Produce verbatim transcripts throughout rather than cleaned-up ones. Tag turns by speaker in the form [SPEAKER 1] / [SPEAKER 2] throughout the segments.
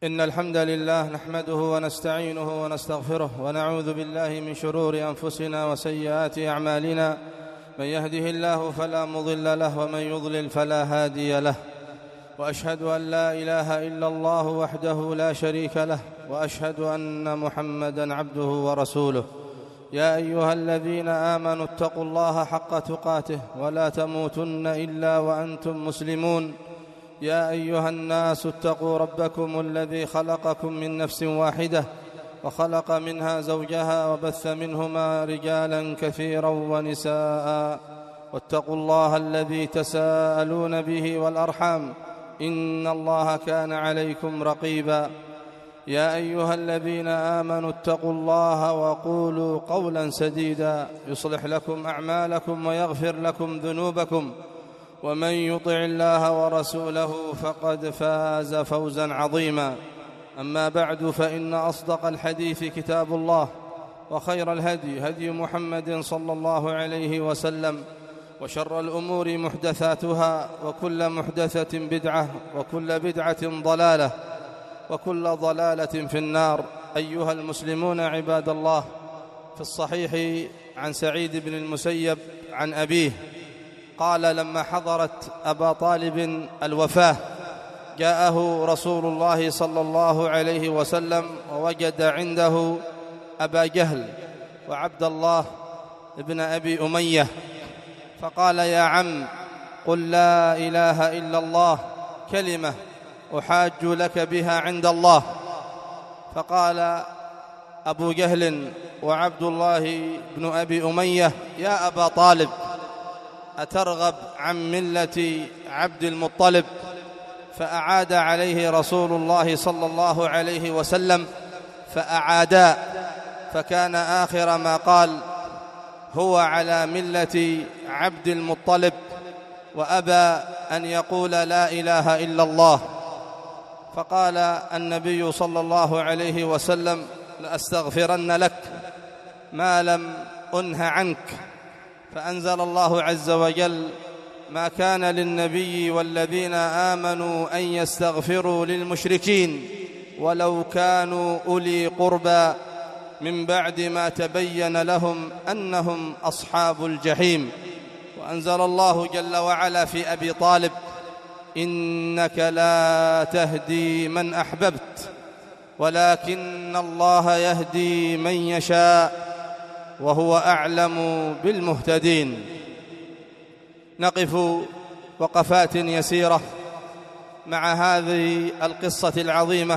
[SPEAKER 1] إن الحمد لله نحمده ونستعينه ونستغفره ونعوذ بالله من شرور أنفسنا وسيئات أعمالنا. من يهده الله فلا مضل له ومن يضلل فلا هادي له، وأشهد أن لا إله إلا الله وحده لا شريك له، وأشهد أن محمدًا عبده ورسوله. يا أيها الذين آمنوا اتقوا الله حق تقاته ولا تموتن إلا وأنتم مسلمون. يا أيها الناس اتقوا ربكم الذي خلقكم من نفس واحدة وخلق منها زوجها وبث منهما رجالا كثيرا ونساء، واتقوا الله الذي تساءلون به والأرحام إن الله كان عليكم رقيبا. يا أيها الذين آمنوا اتقوا الله وقولوا قولا سديدا يصلح لكم أعمالكم ويغفر لكم ذنوبكم، ومن يطع الله ورسوله فقد فاز فوزا عظيما. أما بعد، فإن أصدق الحديث كتاب الله، وخير الهدي هدي محمد صلى الله عليه وسلم، وشر الأمور محدثاتها، وكل محدثة بدعة، وكل بدعة ضلالة، وكل ضلالة في النار. أيها المسلمون عباد الله، في الصحيح عن سعيد بن المسيب عن أبيه قال: لما حضرت أبا طالب الوفاة جاءه رسول الله صلى الله عليه وسلم ووجد عنده أبا جهل وعبد الله ابن أبي أمية، فقال: يا عم، قل لا إله إلا الله كلمة أحاج لك بها عند الله. فقال أبو جهل وعبد الله بن أبي أمية: يا أبا طالب، أترغب عن ملة عبد المطلب؟ فأعاد عليه رسول الله صلى الله عليه وسلم فأعادا، فكان آخر ما قال: هو على ملة عبد المطلب، وأبى أن يقول لا إله إلا الله. فقال النبي صلى الله عليه وسلم: لأستغفرن لك ما لم أنه عنك. فأنزل الله عز وجل: ما كان للنبي والذين آمنوا أن يستغفروا للمشركين ولو كانوا أولي قربى من بعد ما تبين لهم أنهم أصحاب الجحيم. وأنزل الله جل وعلا في أبي طالب: إنك لا تهدي من أحببت ولكن الله يهدي من يشاء وهو أعلم بالمهتدين. نقف وقفات يسيرة مع هذه القصة العظيمة،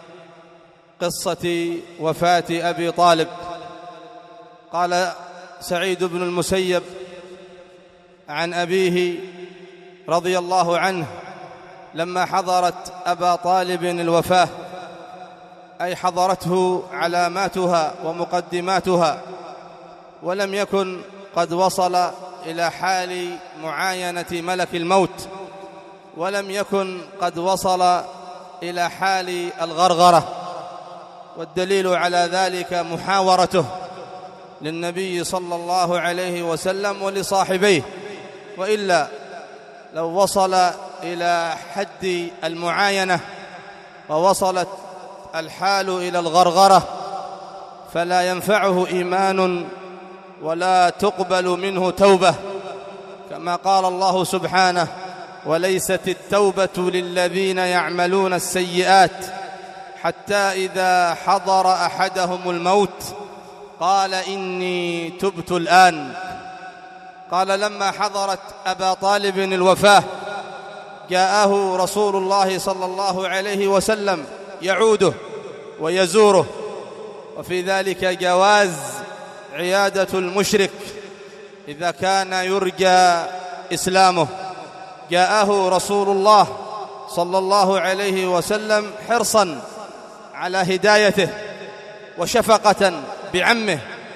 [SPEAKER 1] قصة وفاة أبي طالب. قال سعيد بن المسيب عن أبيه رضي الله عنه: لما حضرت أبا طالب الوفاة، أي حضرته علاماتها ومقدماتها، ولم يكن قد وصل إلى حال معاينة ملك الموت، ولم يكن قد وصل إلى حال الغرغرة. والدليل على ذلك محاورته للنبي صلى الله عليه وسلم ولصاحبيه، وإلا لو وصل إلى حد المعاينة ووصلت الحال إلى الغرغرة فلا ينفعه إيمان ولا تقبل منه توبة، كما قال الله سبحانه: وليست التوبة للذين يعملون السيئات حتى إذا حضر أحدهم الموت قال إني تبت الآن. قال: لما حضرت أبا طالب الوفاة جاءه رسول الله صلى الله عليه وسلم يعوده ويزوره، وفي ذلك جواز عيادة المشرك إذا كان يرجى إسلامه. جاءه رسول الله صلى الله عليه وسلم حرصا على هدايته وشفقة بعمه،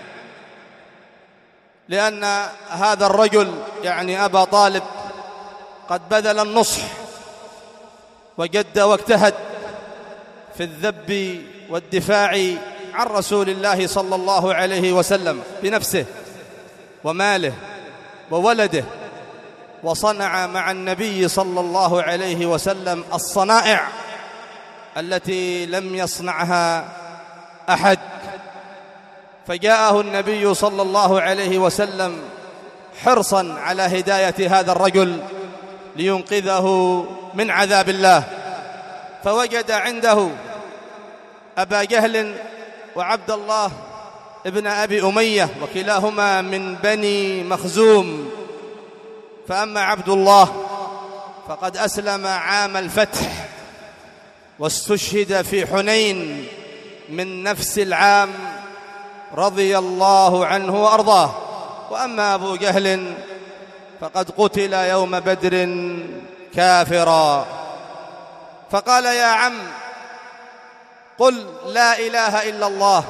[SPEAKER 1] لأن هذا الرجل يعني أبا طالب قد بذل النصح وجد واجتهد في الذب والدفاع عن رسول الله صلى الله عليه وسلم بنفسه وماله وولده، وصنع مع النبي صلى الله عليه وسلم الصنائع التي لم يصنعها أحد، فجاءه النبي صلى الله عليه وسلم حرصا على هداية هذا الرجل لينقذه من عذاب الله، فوجد عنده أبا جهل وعبد الله ابن أبي أمية، وكلاهما من بني مخزوم. فأما عبد الله فقد أسلم عام الفتح واستشهد في حنين من نفس العام رضي الله عنه وأرضاه. وأما أبو جهل فقد قتل يوم بدر كافرا. فقال: يا عم، قل لا إله إلا الله،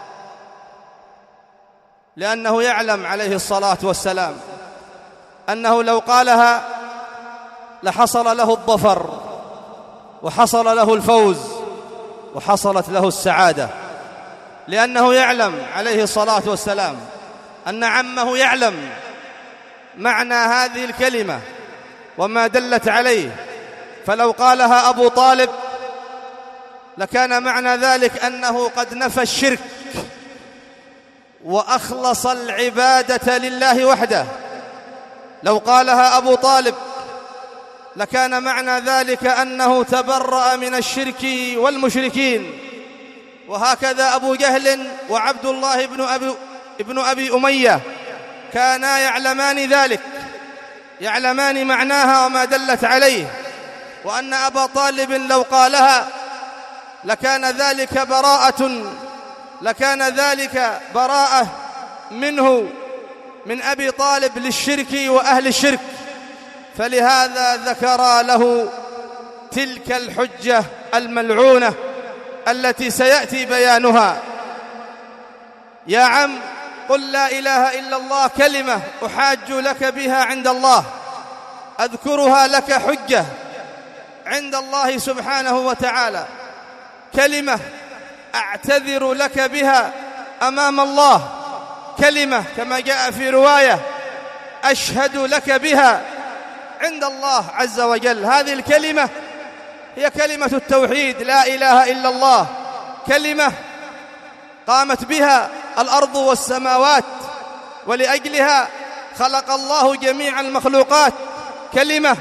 [SPEAKER 1] لأنه يعلم عليه الصلاة والسلام أنه لو قالها لحصل له الظفر وحصل له الفوز وحصلت له السعادة، لأنه يعلم عليه الصلاة والسلام أن عمه يعلم معنى هذه الكلمة وما دلت عليه، فلو قالها أبو طالب لكان معنى ذلك أنه قد نفى الشرك وأخلص العبادة لله وحده. لو قالها أبو طالب لكان معنى ذلك أنه تبرأ من الشرك والمشركين. وهكذا أبو جهل وعبد الله بن أبي, ابن أبي أمية كانا يعلمان ذلك، يعلمان معناها وما دلت عليه، وأن أبا طالب لو قالها لكان ذلك براءة لكان ذلك براءة منه من أبي طالب للشرك وأهل الشرك، فلهذا ذكر له تلك الحجة الملعونة التي سيأتي بيانها. يا عم، قل لا إله إلا الله، كلمة أحاج لك بها عند الله، أذكرها لك حجة عند الله سبحانه وتعالى، كلمة أعتذر لك بها أمام الله، كلمة كما جاء في رواية أشهد لك بها عند الله عز وجل. هذه الكلمة هي كلمة التوحيد، لا إله إلا الله، كلمة قامت بها الأرض والسماوات، ولأجلها خلق الله جميع المخلوقات، كلمة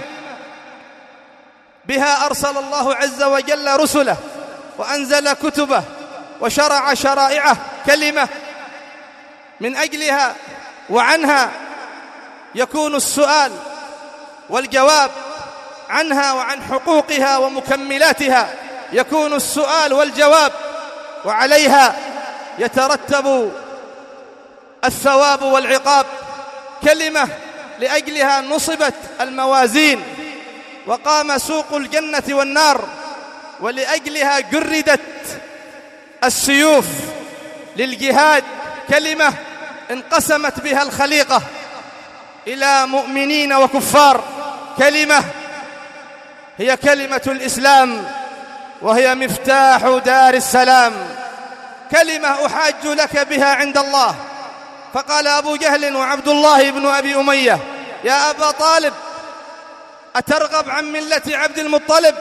[SPEAKER 1] بها أرسل الله عز وجل رسله وأنزل كتبه وشرع شرائعه، كلمة من أجلها وعنها يكون السؤال والجواب، عنها وعن حقوقها ومكملاتها يكون السؤال والجواب، وعليها يترتب الثواب والعقاب، كلمة لأجلها نصبت الموازين وقام سوق الجنة والنار، ولأجلها جردت السيوف للجهاد، كلمة انقسمت بها الخليقة إلى مؤمنين وكفار، كلمة هي كلمة الإسلام وهي مفتاح دار السلام، كلمة أحاج لك بها عند الله. فقال أبو جهل وعبد الله بن أبي أمية: يا أبا طالب، أترغب عن ملة عبد المطلب؟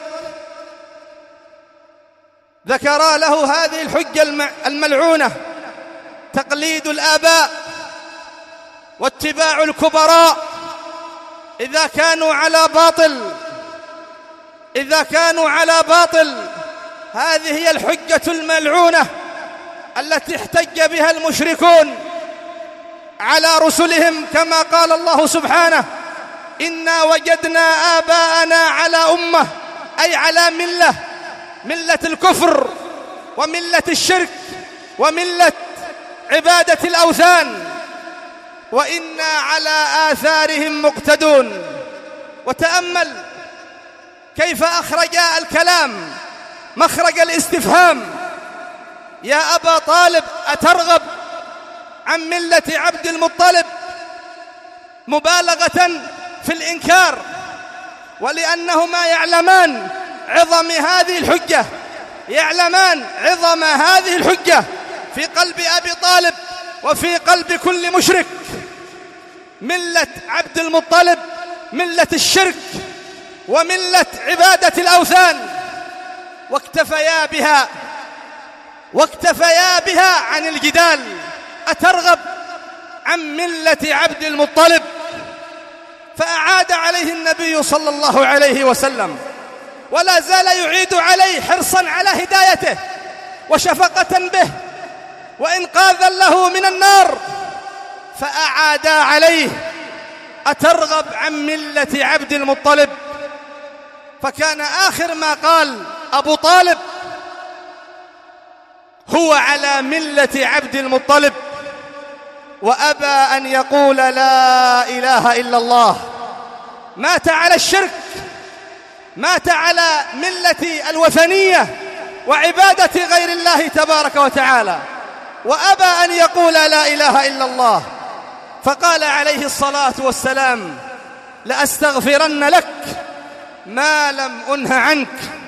[SPEAKER 1] ذكرا له هذه الحجة الملعونة: تقليد الآباء واتباع الكبراء إذا كانوا على باطل إذا كانوا على باطل هذه هي الحجة الملعونة التي احتج بها المشركون على رسلهم، كما قال الله سبحانه: إنا وجدنا آباءنا على أمة، أي على ملة ملة الكفر وملة الشرك وملة عبادة الأوثان، وإنا على آثارهم مقتدون. وتأمل كيف أخرج الكلام مخرج الاستفهام: يا أبا طالب، أترغب عن ملة عبد المطلب؟ مبالغة في الإنكار، ولأنهما يعلمان عظم هذه الحجة يعلمان عظم هذه الحجة في قلب أبي طالب وفي قلب كل مشرك. ملة عبد المطلب ملة الشرك وملة عبادة الأوثان، واكتفيا بها واكتفيا بها عن الجدال. أترغب عن ملة عبد المطلب؟ فأعاد عليه النبي صلى الله عليه وسلم، ولا زال يعيد عليه حرصا على هدايته وشفقة به وإنقاذا له من النار، فأعاد عليه: أترغب عن ملة عبد المطلب؟ فكان آخر ما قال أبو طالب: هو على ملة عبد المطلب، وأبى أن يقول لا إله إلا الله. مات على الشرك، مات على ملة الوثنية وعبادة غير الله تبارك وتعالى، وأبى أن يقول لا إله إلا الله. فقال عليه الصلاة والسلام: لأستغفرن لك ما لم أنه عنك.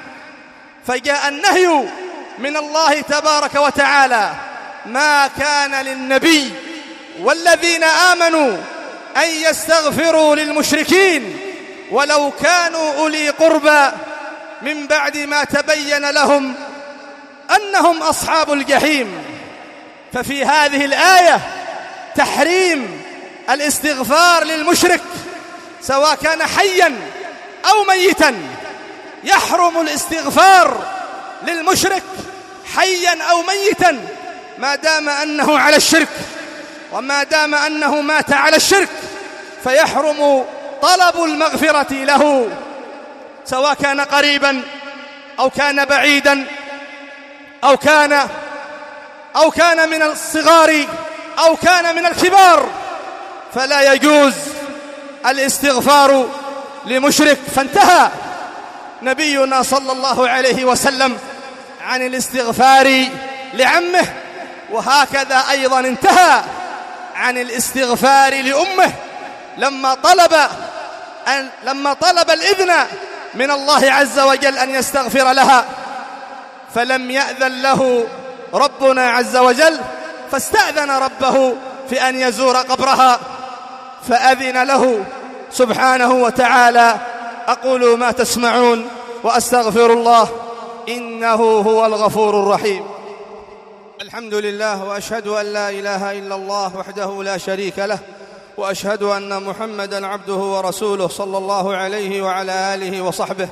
[SPEAKER 1] فجاء النهي من الله تبارك وتعالى: ما كان للنبي والذين آمنوا أن يستغفروا للمشركين ولو كانوا أولي قربى من بعد ما تبين لهم أنهم أصحاب الجحيم. ففي هذه الآية تحريم الاستغفار للمشرك سواء كان حيا أو ميتا. يحرم الاستغفار للمشرك حيا أو ميتا ما دام أنه على الشرك، وما دام أنه مات على الشرك فيحرم طلب المغفرة له، سواء كان قريبا أو كان بعيدا أو كان أو كان من الصغار أو كان من الكبار، فلا يجوز الاستغفار لمشرك. فانتهى نبينا صلى الله عليه وسلم عن الاستغفار لعمه، وهكذا أيضا انتهى عن الاستغفار لأمه لما طلب أن لما طلب الإذن من الله عز وجل أن يستغفر لها، فلم يأذن له ربنا عز وجل، فاستأذن ربه في أن يزور قبرها فأذن له سبحانه وتعالى. أقول ما تسمعون وأستغفر الله إنه هو الغفور الرحيم. الحمد لله، وأشهد أن لا إله إلا الله وحده لا شريك له، وأشهد أن محمدًا عبده ورسوله صلى الله عليه وعلى آله وصحبه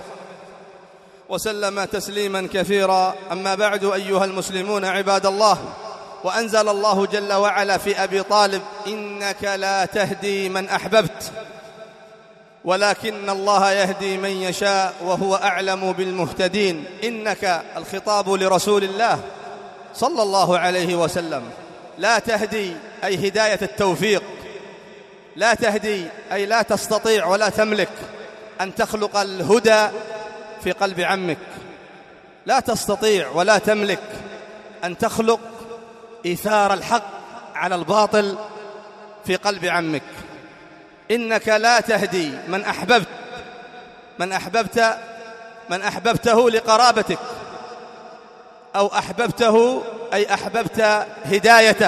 [SPEAKER 1] وسلم تسليمًا كثيرا. أما بعد، أيها المسلمون عباد الله، وأنزل الله جل وعلا في أبي طالب: إنك لا تهدي من أحببت ولكن الله يهدي من يشاء وهو أعلم بالمهتدين. إنك الخطاب لرسول الله صلى الله عليه وسلم. لا تهدي أي هداية التوفيق، لا تهدي أي لا تستطيع ولا تملك أن تخلق الهدى في قلب عمك، لا تستطيع ولا تملك أن تخلق إيثار الحق على الباطل في قلب عمك. إنك لا تهدي من أحببت من أحببت من أحببته لقرابتك، أو أحببته أي أحببت هدايته،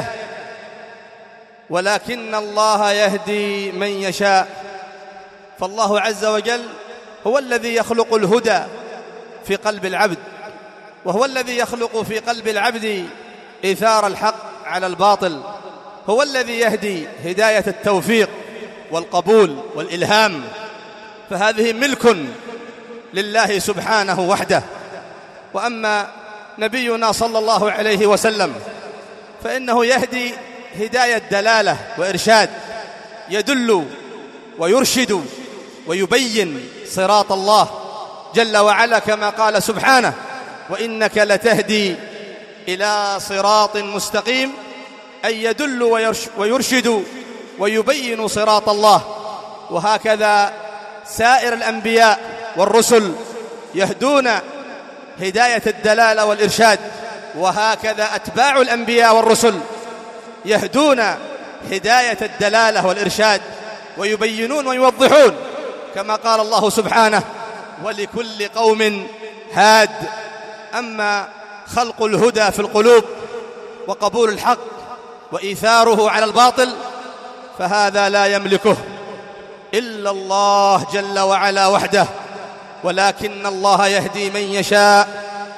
[SPEAKER 1] ولكن الله يهدي من يشاء. فالله عز وجل هو الذي يخلق الهدى في قلب العبد، وهو الذي يخلق في قلب العبد إيثار الحق على الباطل، هو الذي يهدي هداية التوفيق والقبول والإلهام. فهذه ملك لله سبحانه وحده. وأما نبينا صلى الله عليه وسلم فإنه يهدي هداية دلالة وإرشاد، يدل ويرشد ويبين صراط الله جل وعلا، كما قال سبحانه: وإنك لتهدي إلى صراط مستقيم، أي يدل ويرشد ويبين صراط الله. وهكذا سائر الأنبياء والرسل يهدون هداية الدلالة والإرشاد، وهكذا أتباع الأنبياء والرسل يهدون هداية الدلالة والإرشاد ويبينون ويوضحون، كما قال الله سبحانه: ولكل قوم هاد. أما خلق الهدى في القلوب وقبول الحق وإيثاره على الباطل فهذا لا يملكه إلا الله جل وعلا وحده، ولكن الله يهدي من يشاء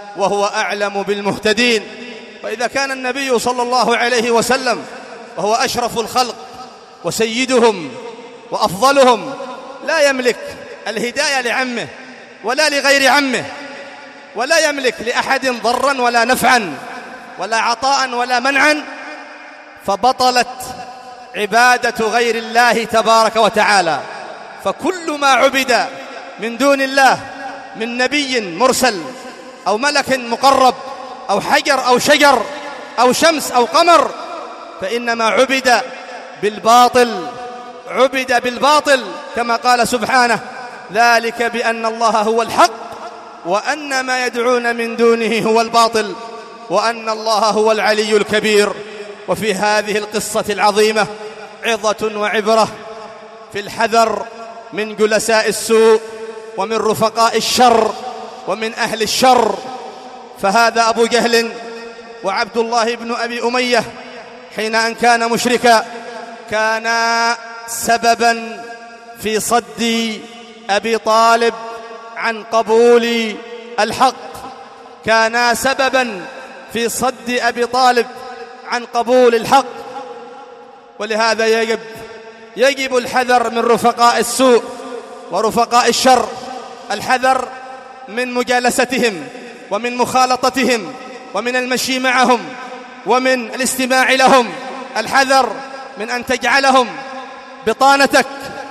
[SPEAKER 1] وهو أعلم بالمهتدين. وإذا كان النبي صلى الله عليه وسلم وهو أشرف الخلق وسيدهم وأفضلهم لا يملك الهداية لعمه ولا لغير عمه، ولا يملك لأحد ضرا ولا نفعا ولا عطاء ولا منعا، فبطلت عبادة غير الله تبارك وتعالى. فكل ما عبد من دون الله من نبي مرسل أو ملك مقرب أو حجر أو شجر أو شمس أو قمر فإنما عبد بالباطل، عبد بالباطل، كما قال سبحانه: ذلك بأن الله هو الحق وأن ما يدعون من دونه هو الباطل وأن الله هو العلي الكبير. وفي هذه القصة العظيمة عظة وعبرة في الحذر من جلساء السوء ومن رفقاء الشر ومن أهل الشر. فهذا أبو جهل وعبد الله بن أبي أمية حين أن كان مشركا كانا سببا في صد أبي طالب عن قبول الحق، كانا سببا في صد أبي طالب عن قبول الحق. ولهذا يجب يجب الحذر من رفقاء السوء ورفقاء الشر، الحذر من مجالستهم ومن مخالطتهم ومن المشي معهم ومن الاستماع لهم، الحذر من أن تجعلهم بطانتك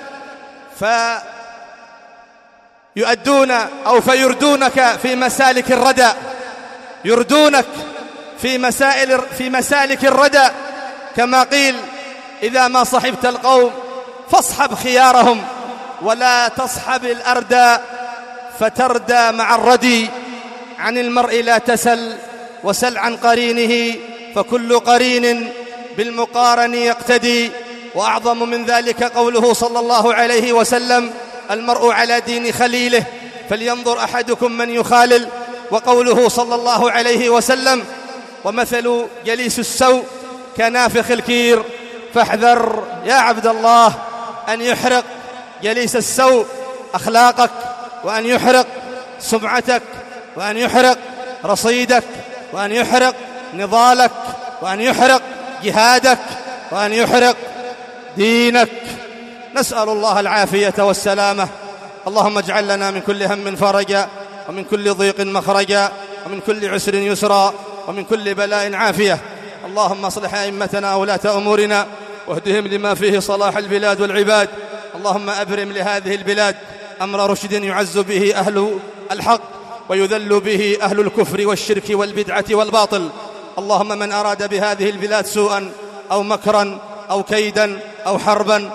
[SPEAKER 1] فيؤدون أو فيردونك في مسالك الردى، يردونك في مسائل في مسالك الردى، كما قيل: إذا ما صحبت القوم فاصحب خيارهم ولا تصحب الأردى فتردى مع الردي. عن المرء لا تسل وسل عن قرينه فكل قرين بالمقارن يقتدي. وأعظم من ذلك قوله صلى الله عليه وسلم: المرء على دين خليله فلينظر أحدكم من يخالل. وقوله صلى الله عليه وسلم: ومثل جليس السوء كنافخ الكير. فاحذر يا عبد الله أن يحرق جليس السوء أخلاقك، وأن يحرق سمعتك، وأن يحرق رصيدك، وأن يحرق نضالك، وأن يحرق جهادك، وأن يحرق دينك. نسأل الله العافية والسلامة. اللهم اجعل لنا من كل هم فرجا ومن كل ضيق مخرجا ومن كل عسر يسرا ومن كل بلاء عافية. اللهم اصلح أئمتنا وولاة أمورنا واهدهم لما فيه صلاح البلاد والعباد. اللهم أبرم لهذه البلاد أمر رشد يعز به أهل الحق ويذل به أهل الكفر والشرك والبدعة والباطل. اللهم من أراد بهذه البلاد سوءا أو مكرا أو كيدا أو حربا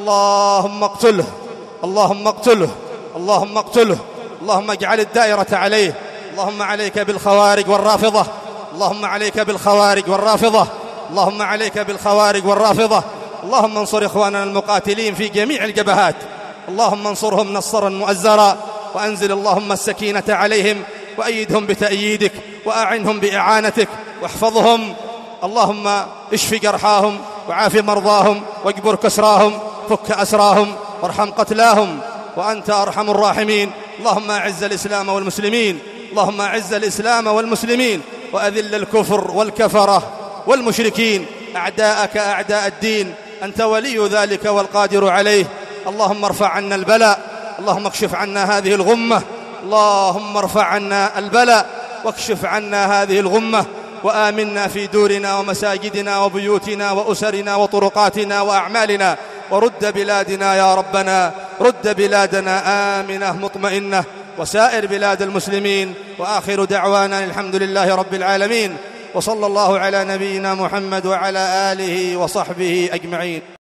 [SPEAKER 1] اللهم اقتله، اللهم اقتله، اللهم اقتله، اللهم اجعل الدائرة عليه. اللهم عليك بالخوارج والرافضة، اللهم عليك بالخوارج والرافضة، اللهم عليك بالخوارج والرافضة. اللهم انصر إخواننا المقاتلين في جميع الجبهات، اللهم انصرهم نصرا مؤزرا، وأنزل اللهم السكينة عليهم وأيدهم بتأييدك وأعنهم بإعانتك واحفظهم. اللهم اشف جرحاهم وعاف مرضاهم واجبر كسراهم، فك أسراهم وارحم قتلاهم وأنت أرحم الراحمين. اللهم أعز الإسلام والمسلمين، اللهم أعز الإسلام والمسلمين وأذل الكفر والكفرة والمشركين أعداءك أعداء الدين، أنت ولي ذلك والقادر عليه. اللهم ارفع عنا البلاء، اللهم اكشف عنا هذه الغمة، اللهم ارفع عنا البلاء واكشف عنا هذه الغمة، وآمنا في دورنا ومساجدنا وبيوتنا وأسرنا وطرقاتنا وأعمالنا، ورد بلادنا يا ربنا، رد بلادنا آمنة مطمئنة وسائر بلاد المسلمين. وآخر دعوانا الحمد لله رب العالمين، وصلى الله على نبينا محمد وعلى آله وصحبه أجمعين.